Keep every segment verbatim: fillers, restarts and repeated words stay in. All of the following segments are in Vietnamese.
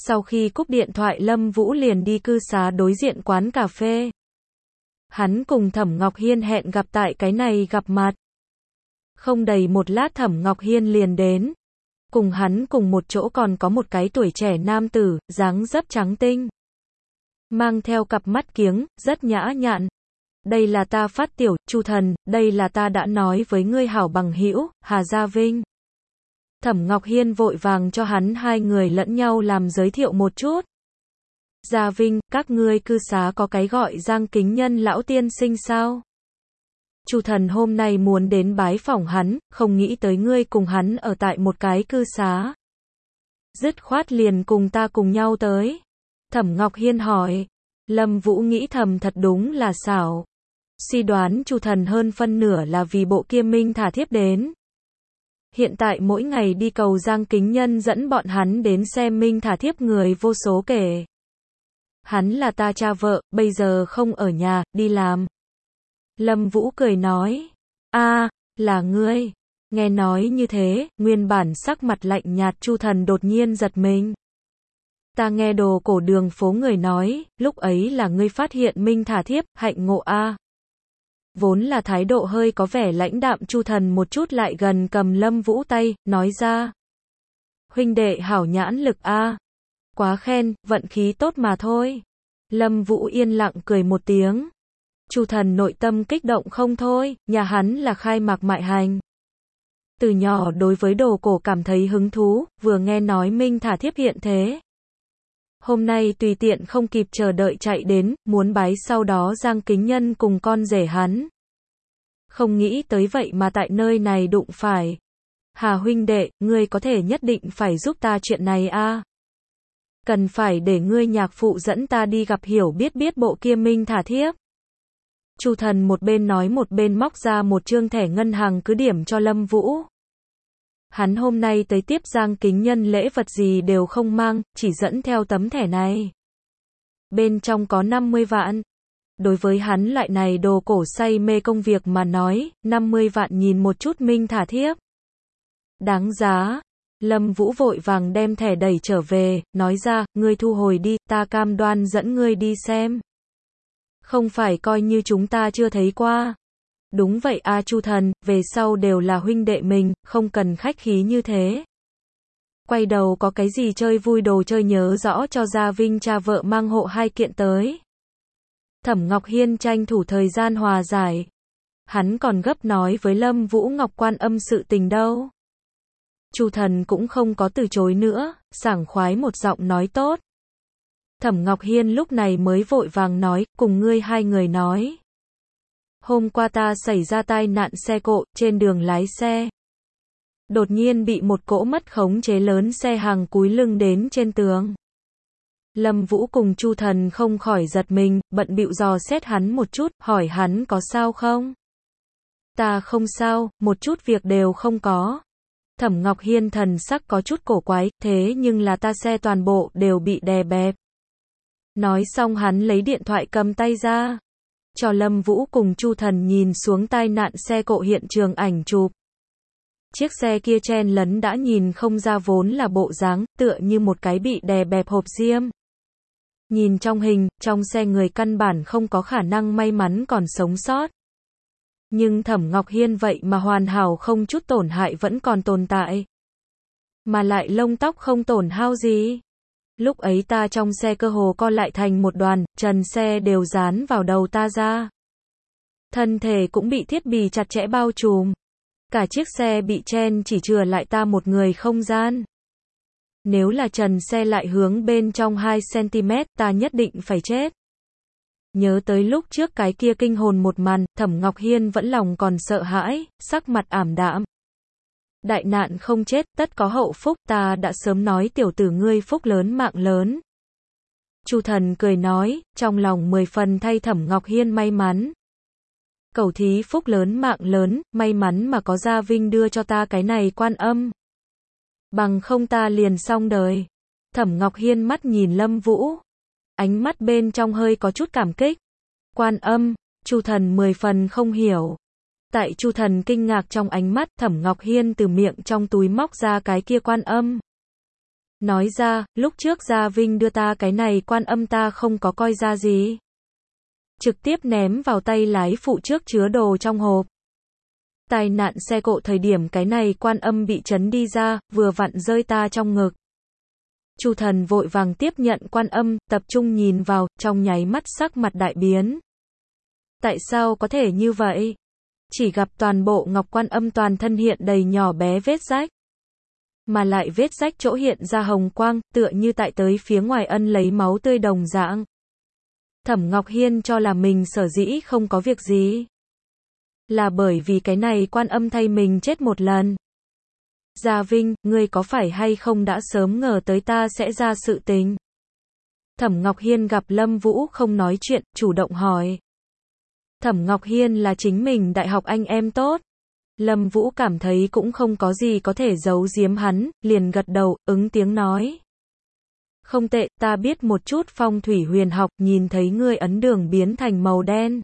Sau khi cúp điện thoại Lâm Vũ liền đi cư xá đối diện quán cà phê. Hắn cùng Thẩm Ngọc Hiên hẹn gặp tại cái này gặp mặt. Không đầy một lát Thẩm Ngọc Hiên liền đến. Cùng hắn cùng một chỗ còn có một cái tuổi trẻ nam tử, dáng dấp trắng tinh. Mang theo cặp mắt kiếng, rất nhã nhặn. Đây là ta Phát Tiểu, Chu Thần, đây là ta đã nói với ngươi hảo bằng hữu, Hà Gia Vinh. Thẩm Ngọc Hiên vội vàng cho hắn hai người lẫn nhau làm giới thiệu một chút. Gia Vinh, các ngươi cư xá có cái gọi Giang Kính Nhân lão tiên sinh sao? Chu Thần hôm nay muốn đến bái phỏng hắn, không nghĩ tới ngươi cùng hắn ở tại một cái cư xá. Dứt khoát liền cùng ta cùng nhau tới. Thẩm Ngọc Hiên hỏi. Lâm Vũ nghĩ thầm thật đúng là xảo. Suy đoán Chu Thần hơn phân nửa là vì bộ kia Minh thả thiếp đến. Hiện tại mỗi ngày đi cầu Giang Kính Nhân dẫn bọn hắn đến xem Minh thả thiếp người vô số kể. Hắn là ta cha vợ, bây giờ không ở nhà, đi làm. Lâm Vũ cười nói. A, là ngươi. Nghe nói như thế, nguyên bản sắc mặt lạnh nhạt Chu Thần đột nhiên giật mình. Ta nghe đồ cổ đường phố người nói, lúc ấy là ngươi phát hiện Minh thả thiếp, hạnh ngộ a. Vốn là thái độ hơi có vẻ lãnh đạm Chu Thần một chút lại gần cầm Lâm Vũ tay, nói ra. Huynh đệ hảo nhãn lực a. Quá khen, vận khí tốt mà thôi. Lâm Vũ yên lặng cười một tiếng. Chu Thần nội tâm kích động không thôi, nhà hắn là khai mạc mại hành. Từ nhỏ đối với đồ cổ cảm thấy hứng thú, vừa nghe nói Minh thả thiếp hiện thế. Hôm nay tùy tiện không kịp chờ đợi chạy đến, muốn bái sau đó Giang Kính Nhân cùng con rể hắn. Không nghĩ tới vậy mà tại nơi này đụng phải. Hà huynh đệ, ngươi có thể nhất định phải giúp ta chuyện này a. Cần phải để ngươi nhạc phụ dẫn ta đi gặp hiểu biết biết bộ kia Minh thả thiếp. Chu Thần một bên nói một bên móc ra một trương thẻ ngân hàng cứ điểm cho Lâm Vũ. Hắn hôm nay tới tiếp Giang Kính Nhân lễ vật gì đều không mang, chỉ dẫn theo tấm thẻ này. Bên trong có năm mươi vạn. Đối với hắn loại này đồ cổ say mê công việc mà nói, năm mươi vạn nhìn một chút Minh thả thiếp. Đáng giá. Lâm Vũ vội vàng đem thẻ đẩy trở về, nói ra, ngươi thu hồi đi, ta cam đoan dẫn ngươi đi xem. Không phải coi như chúng ta chưa thấy qua. Đúng vậy a Chu Thần, về sau đều là huynh đệ mình, không cần khách khí như thế. Quay đầu có cái gì chơi vui đồ chơi nhớ rõ cho Gia Vinh cha vợ mang hộ hai kiện tới. Thẩm Ngọc Hiên tranh thủ thời gian hòa giải. Hắn còn gấp nói với Lâm Vũ Ngọc Quan Âm sự tình đâu. Chu Thần cũng không có từ chối nữa, sảng khoái một giọng nói tốt. Thẩm Ngọc Hiên lúc này mới vội vàng nói, cùng ngươi hai người nói. Hôm qua ta xảy ra tai nạn xe cộ, trên đường lái xe. Đột nhiên bị một cỗ mất khống chế lớn xe hàng cúi lưng đến trên tường. Lâm Vũ cùng Chu Thần không khỏi giật mình, bận bịu dò xét hắn một chút, hỏi hắn có sao không? Ta không sao, một chút việc đều không có. Thẩm Ngọc Hiên thần sắc có chút cổ quái, thế nhưng là ta xe toàn bộ đều bị đè bẹp. Nói xong hắn lấy điện thoại cầm tay ra. Cho Lâm Vũ cùng Chu Thần nhìn xuống tai nạn xe cộ hiện trường ảnh chụp. Chiếc xe kia chen lấn đã nhìn không ra vốn là bộ dáng, tựa như một cái bị đè bẹp hộp diêm. Nhìn trong hình, trong xe người căn bản không có khả năng may mắn còn sống sót. Nhưng Thẩm Ngọc Hiên vậy mà hoàn hảo không chút tổn hại vẫn còn tồn tại. Mà lại lông tóc không tổn hao gì. Lúc ấy ta trong xe cơ hồ co lại thành một đoàn, trần xe đều dán vào đầu ta ra. Thân thể cũng bị thiết bị chặt chẽ bao trùm. Cả chiếc xe bị chen chỉ chừa lại ta một người không gian. Nếu là trần xe lại hướng bên trong hai xăng ti mét, ta nhất định phải chết. Nhớ tới lúc trước cái kia kinh hồn một màn, Thẩm Ngọc Hiên vẫn lòng còn sợ hãi, sắc mặt ảm đạm. Đại nạn không chết, tất có hậu phúc, ta đã sớm nói tiểu tử ngươi phúc lớn mạng lớn. Chu Thần cười nói, trong lòng mười phần thay Thẩm Ngọc Hiên may mắn. Cầu thí phúc lớn mạng lớn, may mắn mà có Gia Vinh đưa cho ta cái này Quan Âm. Bằng không ta liền xong đời. Thẩm Ngọc Hiên mắt nhìn Lâm Vũ. Ánh mắt bên trong hơi có chút cảm kích. Quan Âm, Chu Thần mười phần không hiểu. Tại Chu Thần kinh ngạc trong ánh mắt, Thẩm Ngọc Hiên từ miệng trong túi móc ra cái kia Quan Âm. Nói ra, lúc trước Gia Vinh đưa ta cái này Quan Âm ta không có coi ra gì. Trực tiếp ném vào tay lái phụ trước chứa đồ trong hộp. Tai nạn xe cộ thời điểm cái này Quan Âm bị chấn đi ra, vừa vặn rơi ta trong ngực. Chu Thần vội vàng tiếp nhận Quan Âm, tập trung nhìn vào, trong nháy mắt sắc mặt đại biến. Tại sao có thể như vậy? Chỉ gặp toàn bộ ngọc Quan Âm toàn thân hiện đầy nhỏ bé vết rách. Mà lại vết rách chỗ hiện ra hồng quang, tựa như tại tới phía ngoài ân lấy máu tươi đồng dạng. Thẩm Ngọc Hiên cho là mình sở dĩ không có việc gì. Là bởi vì cái này Quan Âm thay mình chết một lần. Gia Vinh, ngươi có phải hay không đã sớm ngờ tới ta sẽ ra sự tình? Thẩm Ngọc Hiên gặp Lâm Vũ không nói chuyện, chủ động hỏi. Thẩm Ngọc Hiên là chính mình đại học anh em tốt. Lâm Vũ cảm thấy cũng không có gì có thể giấu giếm hắn, liền gật đầu, ứng tiếng nói. Không tệ, ta biết một chút phong thủy huyền học, nhìn thấy ngươi ấn đường biến thành màu đen.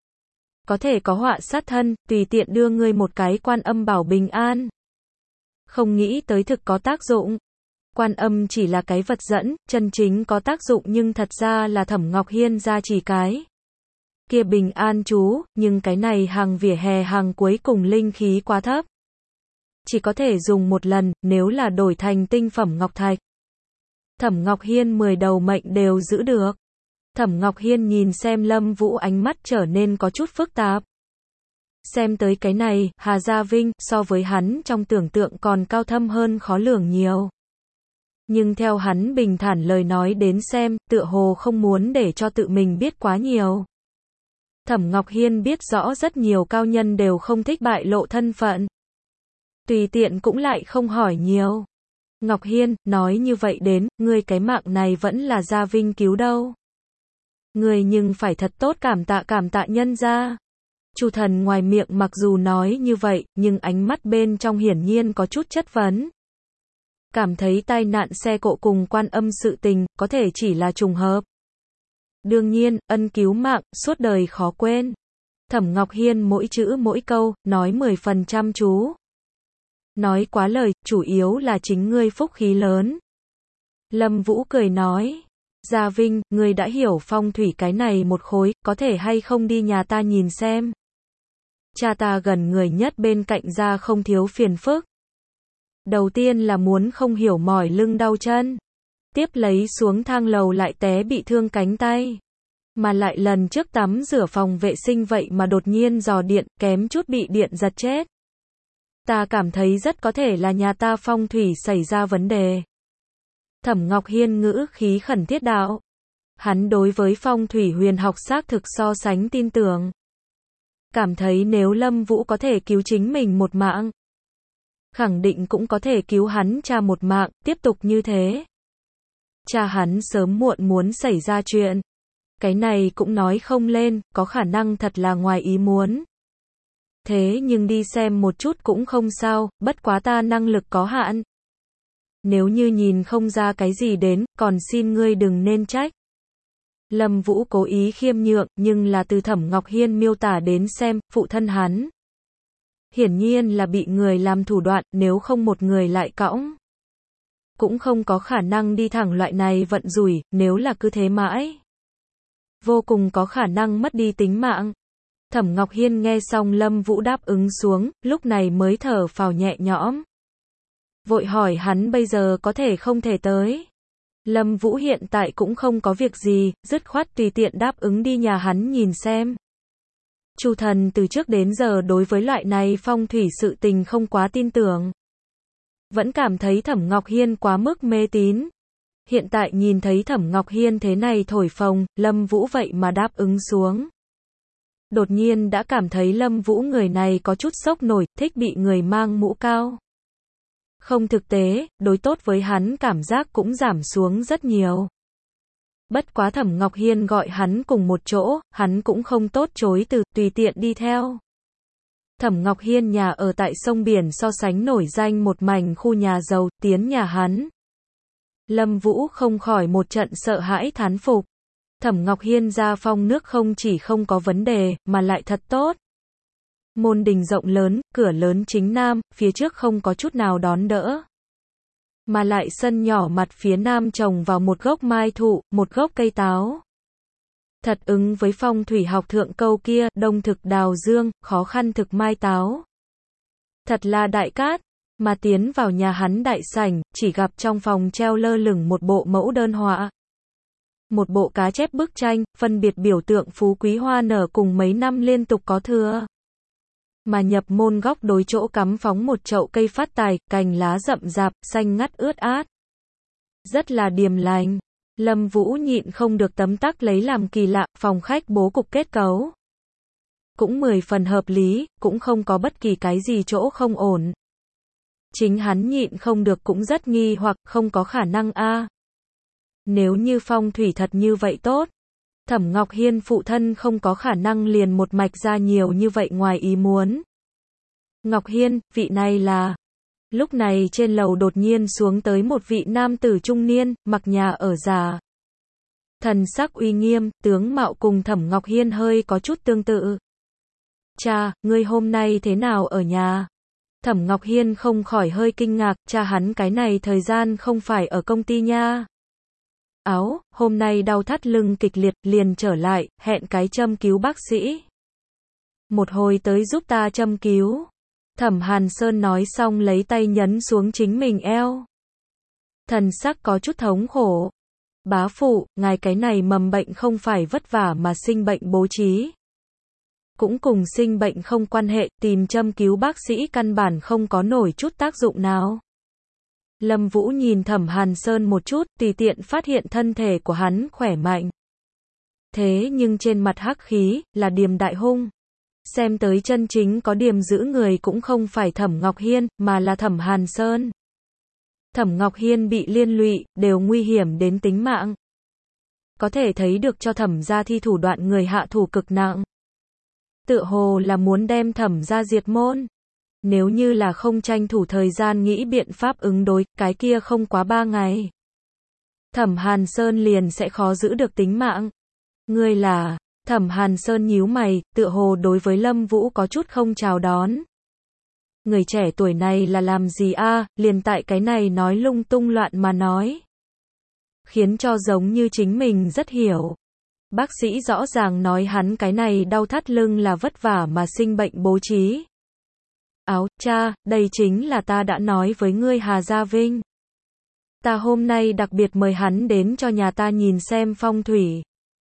Có thể có họa sát thân, tùy tiện đưa ngươi một cái Quan Âm bảo bình an. Không nghĩ tới thực có tác dụng. Quan Âm chỉ là cái vật dẫn, chân chính có tác dụng nhưng thật ra là Thẩm Ngọc Hiên ra chỉ cái. Kia bình an chú, nhưng cái này hàng vỉa hè hàng cuối cùng linh khí quá thấp. Chỉ có thể dùng một lần, nếu là đổi thành tinh phẩm ngọc thạch. Thẩm Ngọc Hiên mười đầu mệnh đều giữ được. Thẩm Ngọc Hiên nhìn xem Lâm Vũ ánh mắt trở nên có chút phức tạp. Xem tới cái này, Hà Gia Vinh, so với hắn trong tưởng tượng còn cao thâm hơn khó lường nhiều. Nhưng theo hắn bình thản lời nói đến xem, tựa hồ không muốn để cho tự mình biết quá nhiều. Thẩm Ngọc Hiên biết rõ rất nhiều cao nhân đều không thích bại lộ thân phận. Tùy tiện cũng lại không hỏi nhiều. Ngọc Hiên, nói như vậy đến, ngươi cái mạng này vẫn là Gia Vinh cứu đâu. Ngươi nhưng phải thật tốt cảm tạ cảm tạ nhân gia. Chu Thần ngoài miệng mặc dù nói như vậy, nhưng ánh mắt bên trong hiển nhiên có chút chất vấn. Cảm thấy tai nạn xe cộ cùng Quan Âm sự tình, có thể chỉ là trùng hợp. Đương nhiên, ân cứu mạng, suốt đời khó quên. Thẩm Ngọc Hiên mỗi chữ mỗi câu, nói mười phần trăm chú. Nói quá lời, chủ yếu là chính ngươi phúc khí lớn. Lâm Vũ cười nói. Gia Vinh, ngươi đã hiểu phong thủy cái này một khối, có thể hay không đi nhà ta nhìn xem. Cha ta gần người nhất bên cạnh ra không thiếu phiền phức. Đầu tiên là muốn không hiểu mỏi lưng đau chân. Tiếp lấy xuống thang lầu lại té bị thương cánh tay. Mà lại lần trước tắm rửa phòng vệ sinh vậy mà đột nhiên dò điện, kém chút bị điện giật chết. Ta cảm thấy rất có thể là nhà ta phong thủy xảy ra vấn đề. Thẩm Ngọc Hiên ngữ khí khẩn thiết đạo. Hắn đối với phong thủy huyền học xác thực so sánh tin tưởng. Cảm thấy nếu Lâm Vũ có thể cứu chính mình một mạng, khẳng định cũng có thể cứu hắn cha một mạng, tiếp tục như thế. Cha hắn sớm muộn muốn xảy ra chuyện. Cái này cũng nói không lên, có khả năng thật là ngoài ý muốn. Thế nhưng đi xem một chút cũng không sao, bất quá ta năng lực có hạn. Nếu như nhìn không ra cái gì đến, còn xin ngươi đừng nên trách. Lâm Vũ cố ý khiêm nhượng, nhưng là từ Thẩm Ngọc Hiên miêu tả đến xem, phụ thân hắn. Hiển nhiên là bị người làm thủ đoạn, nếu không một người lại cõng. Cũng không có khả năng đi thẳng loại này vận rủi, nếu là cứ thế mãi. Vô cùng có khả năng mất đi tính mạng. Thẩm Ngọc Hiên nghe xong Lâm Vũ đáp ứng xuống, lúc này mới thở phào nhẹ nhõm. Vội hỏi hắn bây giờ có thể không thể tới. Lâm Vũ hiện tại cũng không có việc gì, dứt khoát tùy tiện đáp ứng đi nhà hắn nhìn xem. Chu Thần từ trước đến giờ đối với loại này phong thủy sự tình không quá tin tưởng. Vẫn cảm thấy Thẩm Ngọc Hiên quá mức mê tín. Hiện tại nhìn thấy Thẩm Ngọc Hiên thế này thổi phồng, Lâm Vũ vậy mà đáp ứng xuống. Đột nhiên đã cảm thấy Lâm Vũ người này có chút sốc nổi, thích bị người mang mũ cao. Không thực tế, đối tốt với hắn cảm giác cũng giảm xuống rất nhiều. Bất quá Thẩm Ngọc Hiên gọi hắn cùng một chỗ, hắn cũng không tốt chối từ, tùy tiện đi theo. Thẩm Ngọc Hiên nhà ở tại sông biển so sánh nổi danh một mảnh khu nhà giàu, tiến nhà hắn. Lâm Vũ không khỏi một trận sợ hãi thán phục. Thẩm Ngọc Hiên gia phong nước không chỉ không có vấn đề, mà lại thật tốt. Môn đình rộng lớn, cửa lớn chính nam, phía trước không có chút nào đón đỡ. Mà lại sân nhỏ mặt phía nam trồng vào một gốc mai thụ, một gốc cây táo. Thật ứng với phong thủy học thượng câu kia, đông thực đào dương, khó khăn thực mai táo. Thật là đại cát, mà tiến vào nhà hắn đại sảnh, chỉ gặp trong phòng treo lơ lửng một bộ mẫu đơn họa. Một bộ cá chép bức tranh, phân biệt biểu tượng phú quý hoa nở cùng mấy năm liên tục có thừa. Mà nhập môn góc đối chỗ cắm phóng một chậu cây phát tài, cành lá rậm rạp, xanh ngắt ướt át. Rất là điềm lành. Lâm Vũ nhịn không được tấm tắc lấy làm kỳ lạ, phòng khách bố cục kết cấu. Cũng mười phần hợp lý, cũng không có bất kỳ cái gì chỗ không ổn. Chính hắn nhịn không được cũng rất nghi hoặc không có khả năng a. Nếu như phong thủy thật như vậy tốt, Thẩm Ngọc Hiên phụ thân không có khả năng liền một mạch ra nhiều như vậy ngoài ý muốn. Ngọc Hiên, vị này là... Lúc này trên lầu đột nhiên xuống tới một vị nam tử trung niên, mặc nhà ở già. Thần sắc uy nghiêm, tướng mạo cùng Thẩm Ngọc Hiên hơi có chút tương tự. Cha, ngươi hôm nay thế nào ở nhà? Thẩm Ngọc Hiên không khỏi hơi kinh ngạc, cha hắn cái này thời gian không phải ở công ty nha. Áo, hôm nay đau thắt lưng kịch liệt, liền trở lại, hẹn cái châm cứu bác sĩ. Một hồi tới giúp ta châm cứu. Thẩm Hàn Sơn nói xong lấy tay nhấn xuống chính mình eo. Thần sắc có chút thống khổ. Bá phụ, ngài cái này mầm bệnh không phải vất vả mà sinh bệnh bố trí. Cũng cùng sinh bệnh không quan hệ, tìm châm cứu bác sĩ căn bản không có nổi chút tác dụng nào. Lâm Vũ nhìn Thẩm Hàn Sơn một chút, tùy tiện phát hiện thân thể của hắn khỏe mạnh. Thế nhưng trên mặt hắc khí, là Điềm Đại Hung. Xem tới chân chính có điểm giữ người cũng không phải Thẩm Ngọc Hiên, mà là Thẩm Hàn Sơn. Thẩm Ngọc Hiên bị liên lụy, đều nguy hiểm đến tính mạng. Có thể thấy được cho Thẩm gia thi thủ đoạn người hạ thủ cực nặng. Tựa hồ là muốn đem Thẩm gia diệt môn. Nếu như là không tranh thủ thời gian nghĩ biện pháp ứng đối, cái kia không quá ba ngày. Thẩm Hàn Sơn liền sẽ khó giữ được tính mạng. Ngươi là... Thẩm Hàn Sơn nhíu mày, tựa hồ đối với Lâm Vũ có chút không chào đón. Người trẻ tuổi này là làm gì a, liền tại cái này nói lung tung loạn mà nói. Khiến cho giống như chính mình rất hiểu. Bác sĩ rõ ràng nói hắn cái này đau thắt lưng là vất vả mà sinh bệnh bố trí. Áo, cha, đây chính là ta đã nói với ngươi Hà Gia Vinh. Ta hôm nay đặc biệt mời hắn đến cho nhà ta nhìn xem phong thủy.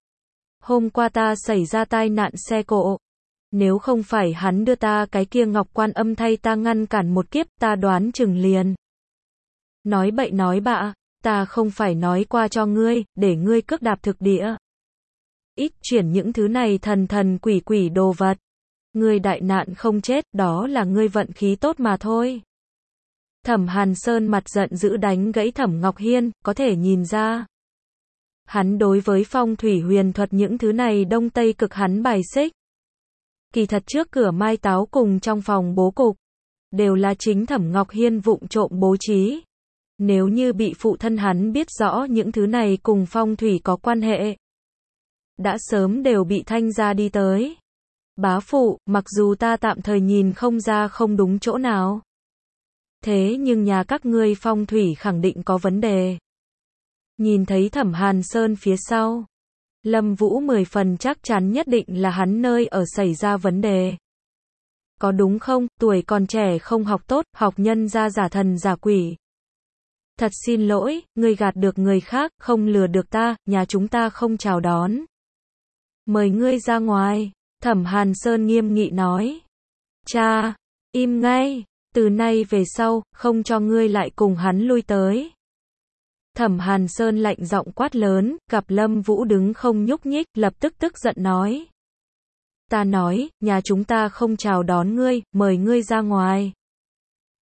Hôm qua ta xảy ra tai nạn xe cộ. Nếu không phải hắn đưa ta cái kia ngọc quan âm thay ta ngăn cản một kiếp, ta đoán chừng liền. Nói bậy nói bạ, ta không phải nói qua cho ngươi, để ngươi cước đạp thực địa. Ít chuyển những thứ này thần thần quỷ quỷ đồ vật. Ngươi đại nạn không chết, đó là ngươi vận khí tốt mà thôi. Thẩm Hàn Sơn mặt giận dữ đánh gãy Thẩm Ngọc Hiên, có thể nhìn ra. Hắn đối với phong thủy huyền thuật những thứ này đông tây cực hắn bài xích. Kỳ thật trước cửa mai táo cùng trong phòng bố cục, đều là chính Thẩm Ngọc Hiên vụng trộm bố trí. Nếu như bị phụ thân hắn biết rõ những thứ này cùng phong thủy có quan hệ, đã sớm đều bị thanh ra đi tới. Bá phụ, mặc dù ta tạm thời nhìn không ra không đúng chỗ nào. Thế nhưng nhà các ngươi phong thủy khẳng định có vấn đề. Nhìn thấy Thẩm Hàn Sơn phía sau, Lâm Vũ mười phần chắc chắn nhất định là hắn nơi ở xảy ra vấn đề. Có đúng không, tuổi còn trẻ không học tốt, học nhân ra giả thần giả quỷ. Thật xin lỗi, ngươi gạt được người khác, không lừa được ta, nhà chúng ta không chào đón. Mời ngươi ra ngoài, Thẩm Hàn Sơn nghiêm nghị nói. Cha, im ngay, từ nay về sau, không cho ngươi lại cùng hắn lui tới. Thẩm Hàn Sơn lạnh giọng quát lớn, gặp Lâm Vũ đứng không nhúc nhích, lập tức tức giận nói. Ta nói, nhà chúng ta không chào đón ngươi, mời ngươi ra ngoài.